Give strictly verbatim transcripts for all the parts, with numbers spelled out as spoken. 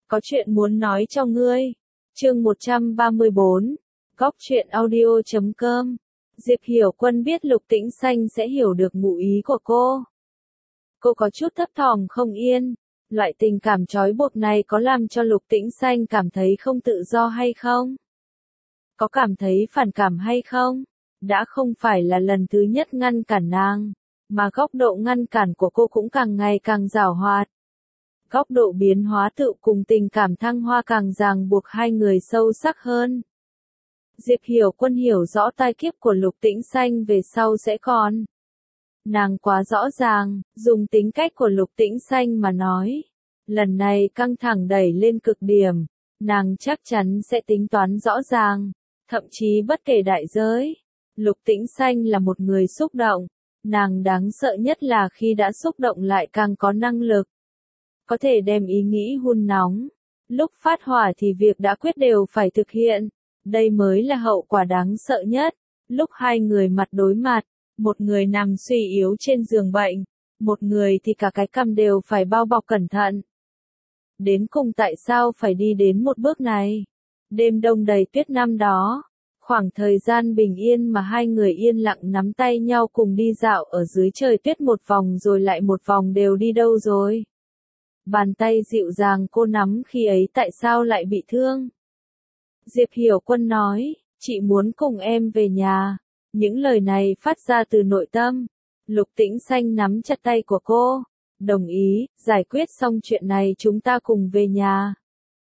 có chuyện muốn nói cho ngươi. Chương một trăm ba mươi bốn, Góc truyện audio chấm com. Diệp Hiểu Quân biết Lục Tĩnh Xanh sẽ hiểu được ngụ ý của cô. Cô có chút thấp thỏm không yên. Loại tình cảm trói buộc này có làm cho Lục Tĩnh Xanh cảm thấy không tự do hay không? Có cảm thấy phản cảm hay không? Đã không phải là lần thứ nhất ngăn cản nàng, mà góc độ ngăn cản của cô cũng càng ngày càng giảo hoạt. Góc độ biến hóa tự cùng tình cảm thăng hoa càng ràng buộc hai người sâu sắc hơn. Diệp Hiểu Quân hiểu rõ tai kiếp của Lục Tĩnh Xanh về sau sẽ còn. Nàng quá rõ ràng, dùng tính cách của Lục Tĩnh Xanh mà nói. Lần này căng thẳng đẩy lên cực điểm, nàng chắc chắn sẽ tính toán rõ ràng, thậm chí bất kể đại giới. Lục Tĩnh Xanh là một người xúc động, nàng đáng sợ nhất là khi đã xúc động lại càng có năng lực. Có thể đem ý nghĩ hun nóng, lúc phát hỏa thì việc đã quyết đều phải thực hiện. Đây mới là hậu quả đáng sợ nhất. Lúc hai người mặt đối mặt, một người nằm suy yếu trên giường bệnh, một người thì cả cái cằm đều phải bao bọc cẩn thận. Đến cùng tại sao phải đi đến một bước này? Đêm đông đầy tuyết năm đó, khoảng thời gian bình yên mà hai người yên lặng nắm tay nhau cùng đi dạo ở dưới trời tuyết một vòng rồi lại một vòng đều đi đâu rồi? Bàn tay dịu dàng cô nắm khi ấy tại sao lại bị thương? Diệp Hiểu Quân nói, chị muốn cùng em về nhà. Những lời này phát ra từ nội tâm. Lục Tĩnh Xanh nắm chặt tay của cô. Đồng ý, giải quyết xong chuyện này chúng ta cùng về nhà.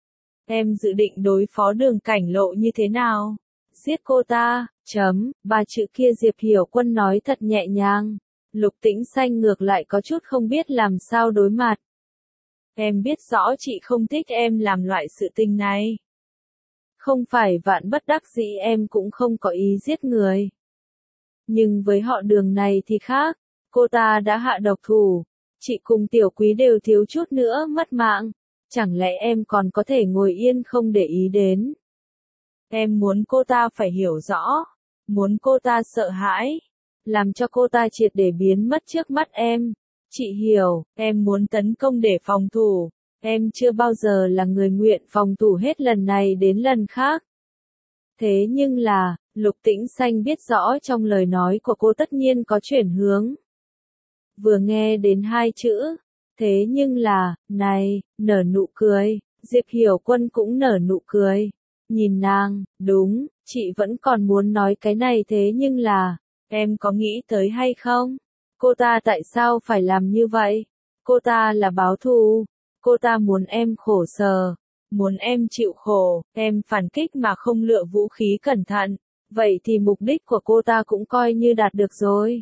Em dự định đối phó Đường Cảnh Lộ như thế nào? Giết cô ta, chấm, ba chữ kia Diệp Hiểu Quân nói thật nhẹ nhàng. Lục Tĩnh Xanh ngược lại có chút không biết làm sao đối mặt. Em biết rõ chị không thích em làm loại sự tình này. Không phải vạn bất đắc dĩ em cũng không có ý giết người. Nhưng với họ Đường này thì khác, cô ta đã hạ độc thủ, chị cùng Tiểu Quý đều thiếu chút nữa mất mạng, chẳng lẽ em còn có thể ngồi yên không để ý đến. Em muốn cô ta phải hiểu rõ, muốn cô ta sợ hãi, làm cho cô ta triệt để biến mất trước mắt em. Chị hiểu, em muốn tấn công để phòng thủ. Em chưa bao giờ là người nguyện phòng thủ hết lần này đến lần khác. Thế nhưng là, Lục Tĩnh Xanh biết rõ trong lời nói của cô tất nhiên có chuyển hướng. Vừa nghe đến hai chữ, thế nhưng là, này, nở nụ cười, Diệp Hiểu Quân cũng nở nụ cười. Nhìn nàng, đúng, chị vẫn còn muốn nói cái này thế nhưng là, em có nghĩ tới hay không? Cô ta tại sao phải làm như vậy? Cô ta là báo thù. Cô ta muốn em khổ sở, muốn em chịu khổ, em phản kích mà không lựa vũ khí cẩn thận, vậy thì mục đích của cô ta cũng coi như đạt được rồi.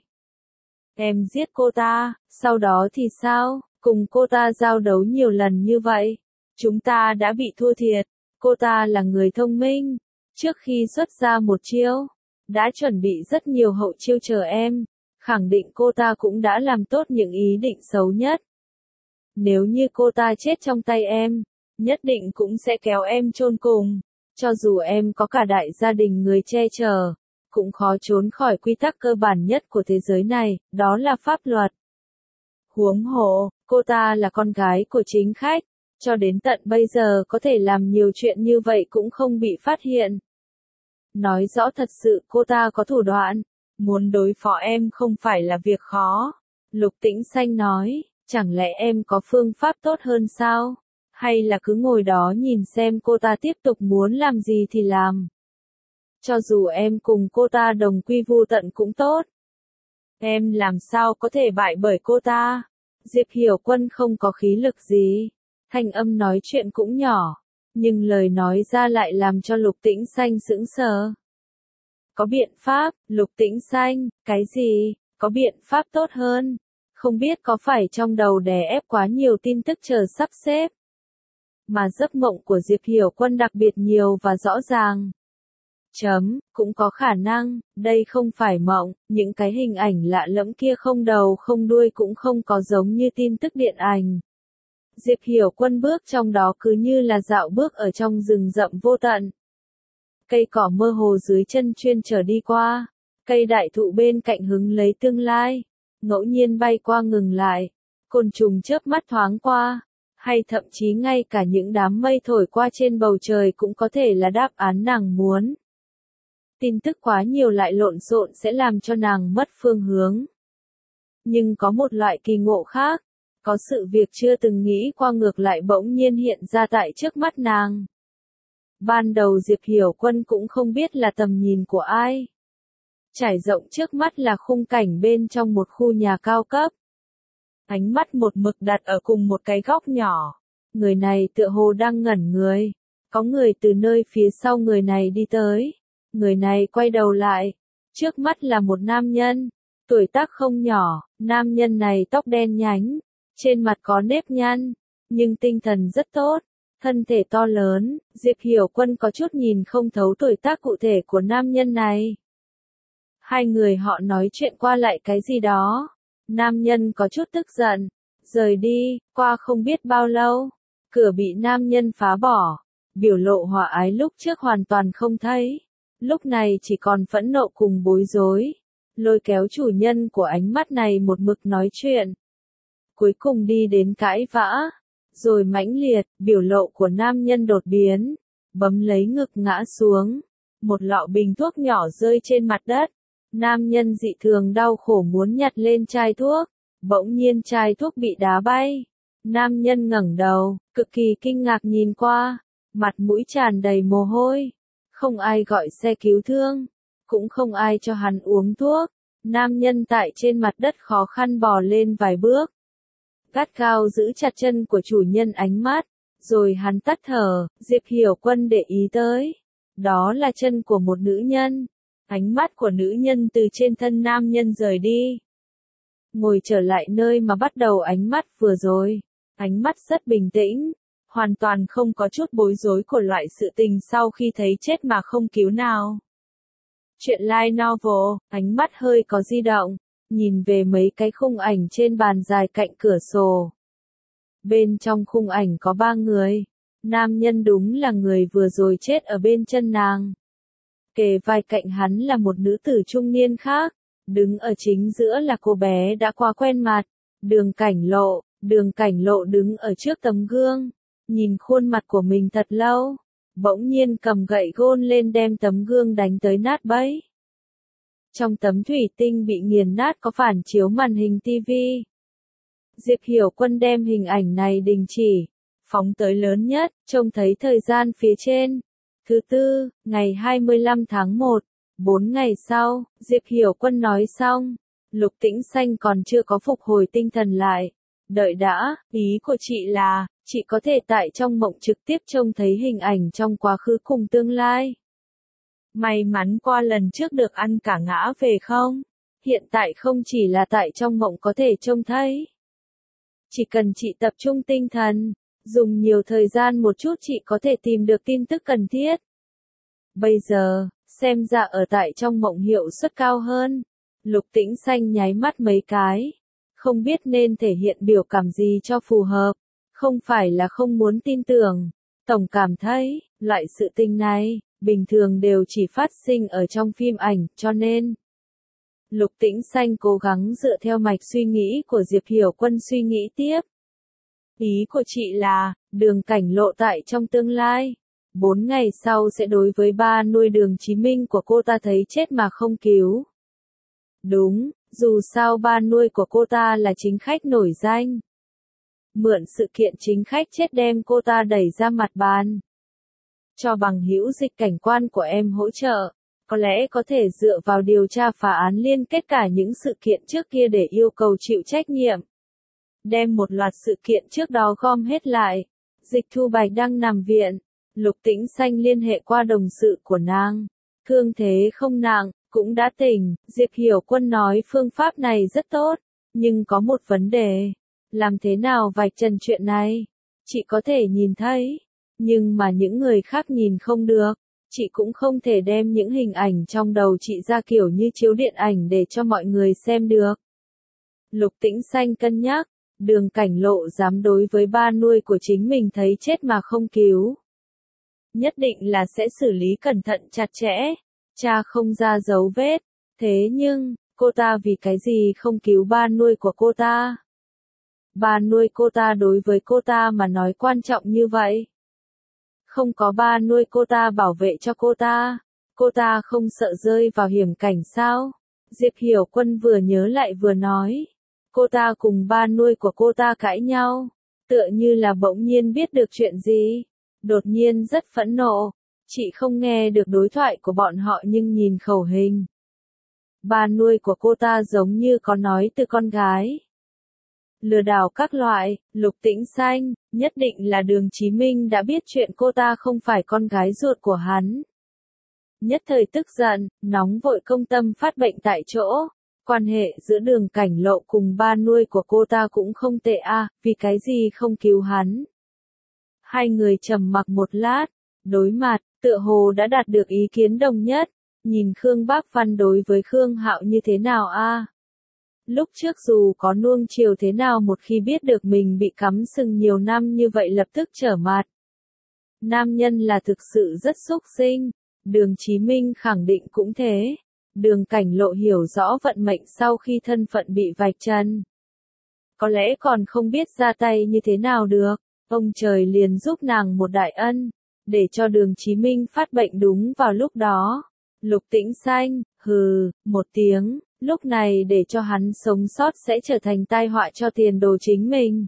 Em giết cô ta, sau đó thì sao? Cùng cô ta giao đấu nhiều lần như vậy, chúng ta đã bị thua thiệt. Cô ta là người thông minh, trước khi xuất ra một chiêu, đã chuẩn bị rất nhiều hậu chiêu chờ em, khẳng định cô ta cũng đã làm tốt những ý định xấu nhất. Nếu như cô ta chết trong tay em, nhất định cũng sẽ kéo em chôn cùng. Cho dù em có cả đại gia đình người che chở, cũng khó trốn khỏi quy tắc cơ bản nhất của thế giới này, đó là pháp luật. Huống hồ, cô ta là con gái của chính khách, cho đến tận bây giờ có thể làm nhiều chuyện như vậy cũng không bị phát hiện. Nói rõ thật sự cô ta có thủ đoạn, muốn đối phó em không phải là việc khó. Lục Tĩnh Xanh nói. Chẳng lẽ em có phương pháp tốt hơn sao? Hay là cứ ngồi đó nhìn xem cô ta tiếp tục muốn làm gì thì làm? Cho dù em cùng cô ta đồng quy vu tận cũng tốt. Em làm sao có thể bại bởi cô ta? Diệp Hiểu Quân không có khí lực gì. Thanh âm nói chuyện cũng nhỏ. Nhưng lời nói ra lại làm cho Lục Tĩnh Xanh sững sờ. Có biện pháp, Lục Tĩnh Xanh, cái gì? Có biện pháp tốt hơn? Không biết có phải trong đầu đè ép quá nhiều tin tức chờ sắp xếp. Mà giấc mộng của Diệp Hiểu Quân đặc biệt nhiều và rõ ràng. Chấm, cũng có khả năng, đây không phải mộng, những cái hình ảnh lạ lẫm kia không đầu không đuôi cũng không có giống như tin tức điện ảnh. Diệp Hiểu Quân bước trong đó cứ như là dạo bước ở trong rừng rậm vô tận. Cây cỏ mơ hồ dưới chân chuyên trở đi qua, cây đại thụ bên cạnh hứng lấy tương lai. Ngẫu nhiên bay qua ngừng lại, côn trùng chớp mắt thoáng qua, hay thậm chí ngay cả những đám mây thổi qua trên bầu trời cũng có thể là đáp án nàng muốn. Tin tức quá nhiều lại lộn xộn sẽ làm cho nàng mất phương hướng. Nhưng có một loại kỳ ngộ khác, có sự việc chưa từng nghĩ qua ngược lại bỗng nhiên hiện ra tại trước mắt nàng. Ban đầu Diệp Hiểu Quân cũng không biết là tầm nhìn của ai. Trải rộng trước mắt là khung cảnh bên trong một khu nhà cao cấp. Ánh mắt một mực đặt ở cùng một cái góc nhỏ. Người này tựa hồ đang ngẩn người. Có người từ nơi phía sau người này đi tới. Người này quay đầu lại. Trước mắt là một nam nhân. Tuổi tác không nhỏ, nam nhân này tóc đen nhánh. Trên mặt có nếp nhăn. Nhưng tinh thần rất tốt. Thân thể to lớn, Diệp Hiểu Quân có chút nhìn không thấu tuổi tác cụ thể của nam nhân này. Hai người họ nói chuyện qua lại cái gì đó. Nam nhân có chút tức giận. Rời đi, qua không biết bao lâu. Cửa bị nam nhân phá bỏ. Biểu lộ hòa ái lúc trước hoàn toàn không thấy. Lúc này chỉ còn phẫn nộ cùng bối rối. Lôi kéo chủ nhân của ánh mắt này một mực nói chuyện. Cuối cùng đi đến cãi vã. Rồi mãnh liệt, biểu lộ của nam nhân đột biến. Bấm lấy ngực ngã xuống. Một lọ bình thuốc nhỏ rơi trên mặt đất. Nam nhân dị thường đau khổ muốn nhặt lên chai thuốc. Bỗng nhiên chai thuốc bị đá bay. Nam nhân ngẩng đầu, cực kỳ kinh ngạc nhìn qua. Mặt mũi tràn đầy mồ hôi. Không ai gọi xe cứu thương. Cũng không ai cho hắn uống thuốc. Nam nhân tại trên mặt đất khó khăn bò lên vài bước. Gắt gao giữ chặt chân của chủ nhân ánh mắt. Rồi hắn tắt thở, Diệp Hiểu Quân để ý tới. Đó là chân của một nữ nhân. Ánh mắt của nữ nhân từ trên thân nam nhân rời đi. Ngồi trở lại nơi mà bắt đầu ánh mắt vừa rồi. Ánh mắt rất bình tĩnh. Hoàn toàn không có chút bối rối của loại sự tình sau khi thấy chết mà không cứu nào. Chuyện light novel, ánh mắt hơi có di động. Nhìn về mấy cái khung ảnh trên bàn dài cạnh cửa sổ. Bên trong khung ảnh có ba người. Nam nhân đúng là người vừa rồi chết ở bên chân nàng. Kề vai cạnh hắn là một nữ tử trung niên khác. Đứng ở chính giữa là cô bé đã qua quen mặt. Đường Cảnh Lộ. Đường Cảnh Lộ đứng ở trước tấm gương. Nhìn khuôn mặt của mình thật lâu. Bỗng nhiên cầm gậy gôn lên đem tấm gương đánh tới nát bấy. Trong tấm thủy tinh bị nghiền nát có phản chiếu màn hình tivi. Diệp Hiểu Quân đem hình ảnh này đình chỉ. Phóng tới lớn nhất, trông thấy thời gian phía trên. Thứ tư, ngày hai mươi lăm tháng một. Bốn ngày sau, Diệp Hiểu Quân nói xong. Lục Tĩnh Xanh còn chưa có phục hồi tinh thần lại. Đợi đã, ý của chị là, chị có thể tại trong mộng trực tiếp trông thấy hình ảnh trong quá khứ cùng tương lai. May mắn qua lần trước được ăn cả ngã về không? Hiện tại không chỉ là tại trong mộng có thể trông thấy. Chỉ cần chị tập trung tinh thần, dùng nhiều thời gian một chút chị có thể tìm được tin tức cần thiết. Bây giờ, xem ra ở tại trong mộng hiệu suất cao hơn. Lục Tĩnh Xanh nháy mắt mấy cái. Không biết nên thể hiện biểu cảm gì cho phù hợp. Không phải là không muốn tin tưởng. Tổng cảm thấy, loại sự tình này, bình thường đều chỉ phát sinh ở trong phim ảnh, cho nên. Lục Tĩnh Xanh cố gắng dựa theo mạch suy nghĩ của Diệp Hiểu Quân suy nghĩ tiếp. Ý của chị là, Đường Cảnh Lộ tại trong tương lai. Bốn ngày sau sẽ đối với ba nuôi Đường Chí Minh của cô ta thấy chết mà không cứu. Đúng, dù sao ba nuôi của cô ta là chính khách nổi danh. Mượn sự kiện chính khách chết đem cô ta đẩy ra mặt bàn. Cho bằng hữu Dịch cảnh quan của em hỗ trợ. Có lẽ có thể dựa vào điều tra phá án liên kết cả những sự kiện trước kia để yêu cầu chịu trách nhiệm. Đem một loạt sự kiện trước đó gom hết lại. Dịch Thu Bạch đang nằm viện. Lục Tĩnh Xanh liên hệ qua đồng sự của nàng. Thương thế không nặng, cũng đã tỉnh. Diệp Hiểu Quân nói phương pháp này rất tốt. Nhưng có một vấn đề. Làm thế nào vạch trần chuyện này? Chị có thể nhìn thấy. Nhưng mà những người khác nhìn không được. Chị cũng không thể đem những hình ảnh trong đầu chị ra kiểu như chiếu điện ảnh để cho mọi người xem được. Lục Tĩnh Xanh cân nhắc. Đường Cảnh Lộ dám đối với ba nuôi của chính mình thấy chết mà không cứu. Nhất định là sẽ xử lý cẩn thận chặt chẽ. Cha không ra dấu vết. Thế nhưng, cô ta vì cái gì không cứu ba nuôi của cô ta? Ba nuôi cô ta đối với cô ta mà nói quan trọng như vậy. Không có ba nuôi cô ta bảo vệ cho cô ta, cô ta không sợ rơi vào hiểm cảnh sao? Diệp Hiểu Quân vừa nhớ lại vừa nói. Cô ta cùng ba nuôi của cô ta cãi nhau, tựa như là bỗng nhiên biết được chuyện gì. Đột nhiên rất phẫn nộ. Chị không nghe được đối thoại của bọn họ nhưng nhìn khẩu hình. Ba nuôi của cô ta giống như có nói từ con gái. Lừa đảo các loại, Lục Tĩnh Xanh, nhất định là Đường Chí Minh đã biết chuyện cô ta không phải con gái ruột của hắn. Nhất thời tức giận, nóng vội công tâm phát bệnh tại chỗ. Quan hệ giữa Đường Cảnh Lộ cùng ba nuôi của cô ta cũng không tệ a, à, vì cái gì không cứu hắn. Hai người trầm mặc một lát, đối mặt, tựa hồ đã đạt được ý kiến đồng nhất. Nhìn Khương Bác Văn đối với Khương Hạo như thế nào a? À? Lúc trước dù có nuông chiều thế nào một khi biết được mình bị cắm sừng nhiều năm như vậy lập tức trở mặt. Nam nhân là thực sự rất xúc sinh, Đường Chí Minh khẳng định cũng thế. Đường Cảnh Lộ hiểu rõ vận mệnh sau khi thân phận bị vạch trần. Có lẽ còn không biết ra tay như thế nào được, ông trời liền giúp nàng một đại ân, để cho Đường Chí Minh phát bệnh đúng vào lúc đó. Lục Tĩnh Xanh, hừ, một tiếng, lúc này để cho hắn sống sót sẽ trở thành tai họa cho tiền đồ chính mình.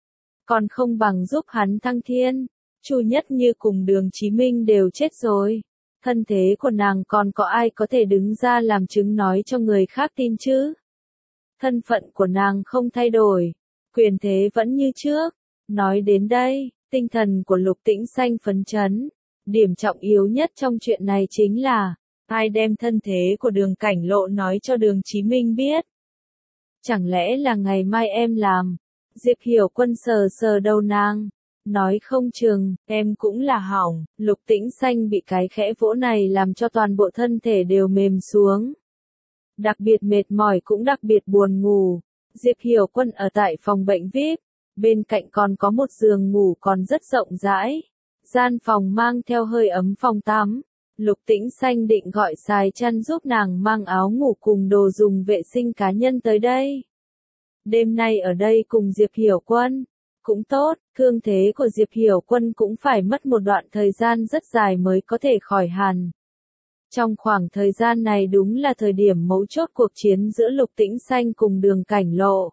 Còn không bằng giúp hắn thăng thiên. Chu Nhất Như cùng Đường Chí Minh đều chết rồi. Thân thế của nàng còn có ai có thể đứng ra làm chứng nói cho người khác tin chứ? Thân phận của nàng không thay đổi, quyền thế vẫn như trước. Nói đến đây, tinh thần của Lục Tĩnh Xanh phấn chấn. Điểm trọng yếu nhất trong chuyện này chính là ai đem thân thế của Đường Cảnh Lộ nói cho Đường Chí Minh biết. Chẳng lẽ là ngày mai em làm? Diệp Hiểu Quân sờ sờ đầu nàng. Nói không chừng, em cũng là hỏng. Lục Tĩnh Xanh bị cái khẽ vỗ này làm cho toàn bộ thân thể đều mềm xuống. Đặc biệt mệt mỏi cũng đặc biệt buồn ngủ. Diệp Hiểu Quân ở tại phòng bệnh vi ai pi. Bên cạnh còn có một giường ngủ còn rất rộng rãi. Gian phòng mang theo hơi ấm phòng tắm. Lục Tĩnh Xanh định gọi Sài Chăn giúp nàng mang áo ngủ cùng đồ dùng vệ sinh cá nhân tới đây. Đêm nay ở đây cùng Diệp Hiểu Quân. Cũng tốt, thương thế của Diệp Hiểu Quân cũng phải mất một đoạn thời gian rất dài mới có thể khỏi hẳn. Trong khoảng thời gian này đúng là thời điểm mấu chốt cuộc chiến giữa Lục Tĩnh Xanh cùng Đường Cảnh Lộ.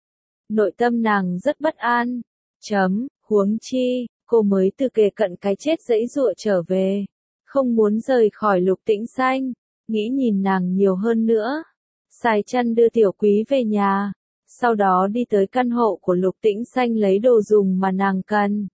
Nội tâm nàng rất bất an. Chấm, huống chi, cô mới từ kề cận cái chết giãy giụa trở về. Không muốn rời khỏi Lục Tĩnh Xanh, nghĩ nhìn nàng nhiều hơn nữa. Sài Chăn đưa Tiểu Quý về nhà, sau đó đi tới căn hộ của Lục Tĩnh Xanh lấy đồ dùng mà nàng cần.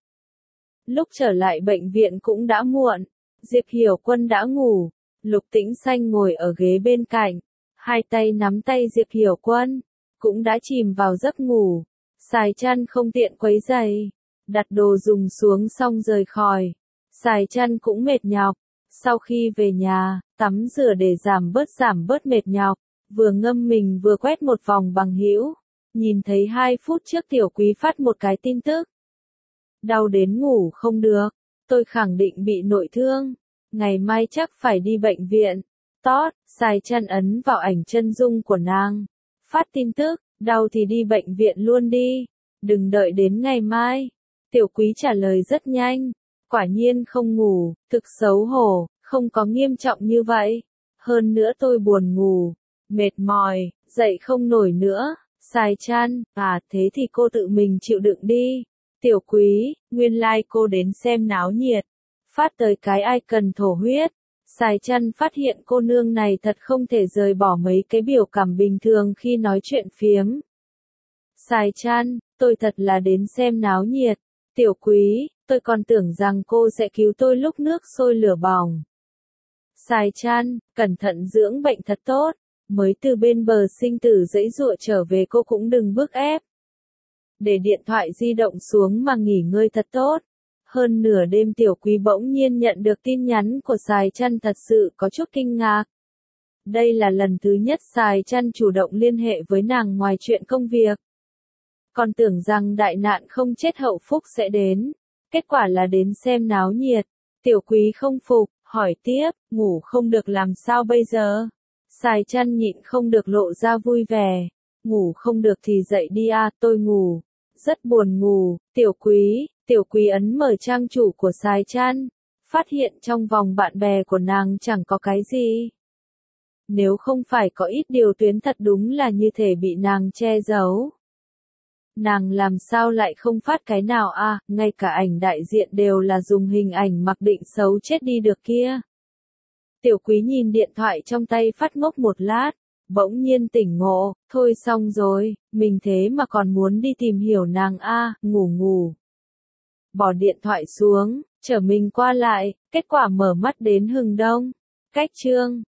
Lúc trở lại bệnh viện cũng đã muộn, Diệp Hiểu Quân đã ngủ, Lục Tĩnh Xanh ngồi ở ghế bên cạnh, hai tay nắm tay Diệp Hiểu Quân, cũng đã chìm vào giấc ngủ. Sài Chăn không tiện quấy giày, đặt đồ dùng xuống xong rời khỏi. Sài Chăn cũng mệt nhọc. Sau khi về nhà, tắm rửa để giảm bớt giảm bớt mệt nhọc, vừa ngâm mình vừa quét một vòng bằng hữu, nhìn thấy hai phút trước Tiểu Quý phát một cái tin tức. Đau đến ngủ không được, tôi khẳng định bị nội thương, ngày mai chắc phải đi bệnh viện. Tót, Sài Chăn ấn vào ảnh chân dung của nàng, phát tin tức, đau thì đi bệnh viện luôn đi, đừng đợi đến ngày mai. Tiểu Quý trả lời rất nhanh. Quả nhiên không ngủ, thực xấu hổ, không có nghiêm trọng như vậy. Hơn nữa tôi buồn ngủ, mệt mỏi, dậy không nổi nữa. Sài Chăn, à thế thì cô tự mình chịu đựng đi. Tiểu Quý, nguyên lai like cô đến xem náo nhiệt. Phát tới cái ai cần thổ huyết. Sài Chăn phát hiện cô nương này thật không thể rời bỏ mấy cái biểu cảm bình thường khi nói chuyện phiếm. Sài Chăn, tôi thật là đến xem náo nhiệt. Tiểu Quý, tôi còn tưởng rằng cô sẽ cứu tôi lúc nước sôi lửa bỏng. Sài Chăn, cẩn thận dưỡng bệnh thật tốt, mới từ bên bờ sinh tử giãy giụa trở về cô cũng đừng bức ép. Để điện thoại di động xuống mà nghỉ ngơi thật tốt. Hơn nửa đêm Tiểu Quý bỗng nhiên nhận được tin nhắn của Sài Chăn thật sự có chút kinh ngạc. Đây là lần thứ nhất Sài Chăn chủ động liên hệ với nàng ngoài chuyện công việc. Còn tưởng rằng đại nạn không chết hậu phúc sẽ đến. Kết quả là đến xem náo nhiệt. Tiểu Quý không phục, hỏi tiếp, ngủ không được làm sao bây giờ? Sài Chăn nhịn không được lộ ra vui vẻ. Ngủ không được thì dậy đi à, tôi ngủ. Rất buồn ngủ, tiểu quý, tiểu quý ấn mở trang chủ của Sái Chan, phát hiện trong vòng bạn bè của nàng chẳng có cái gì. Nếu không phải có ít điều tuyến thật đúng là như thể bị nàng che giấu. Nàng làm sao lại không phát cái nào à, ngay cả ảnh đại diện đều là dùng hình ảnh mặc định xấu chết đi được kia. Tiểu quý nhìn điện thoại trong tay phát ngốc một lát, bỗng nhiên tỉnh ngộ, thôi xong rồi, mình thế mà còn muốn đi tìm hiểu nàng a, à, ngủ ngủ. Bỏ điện thoại xuống, chở mình qua lại, kết quả mở mắt đến hừng đông. Cách chương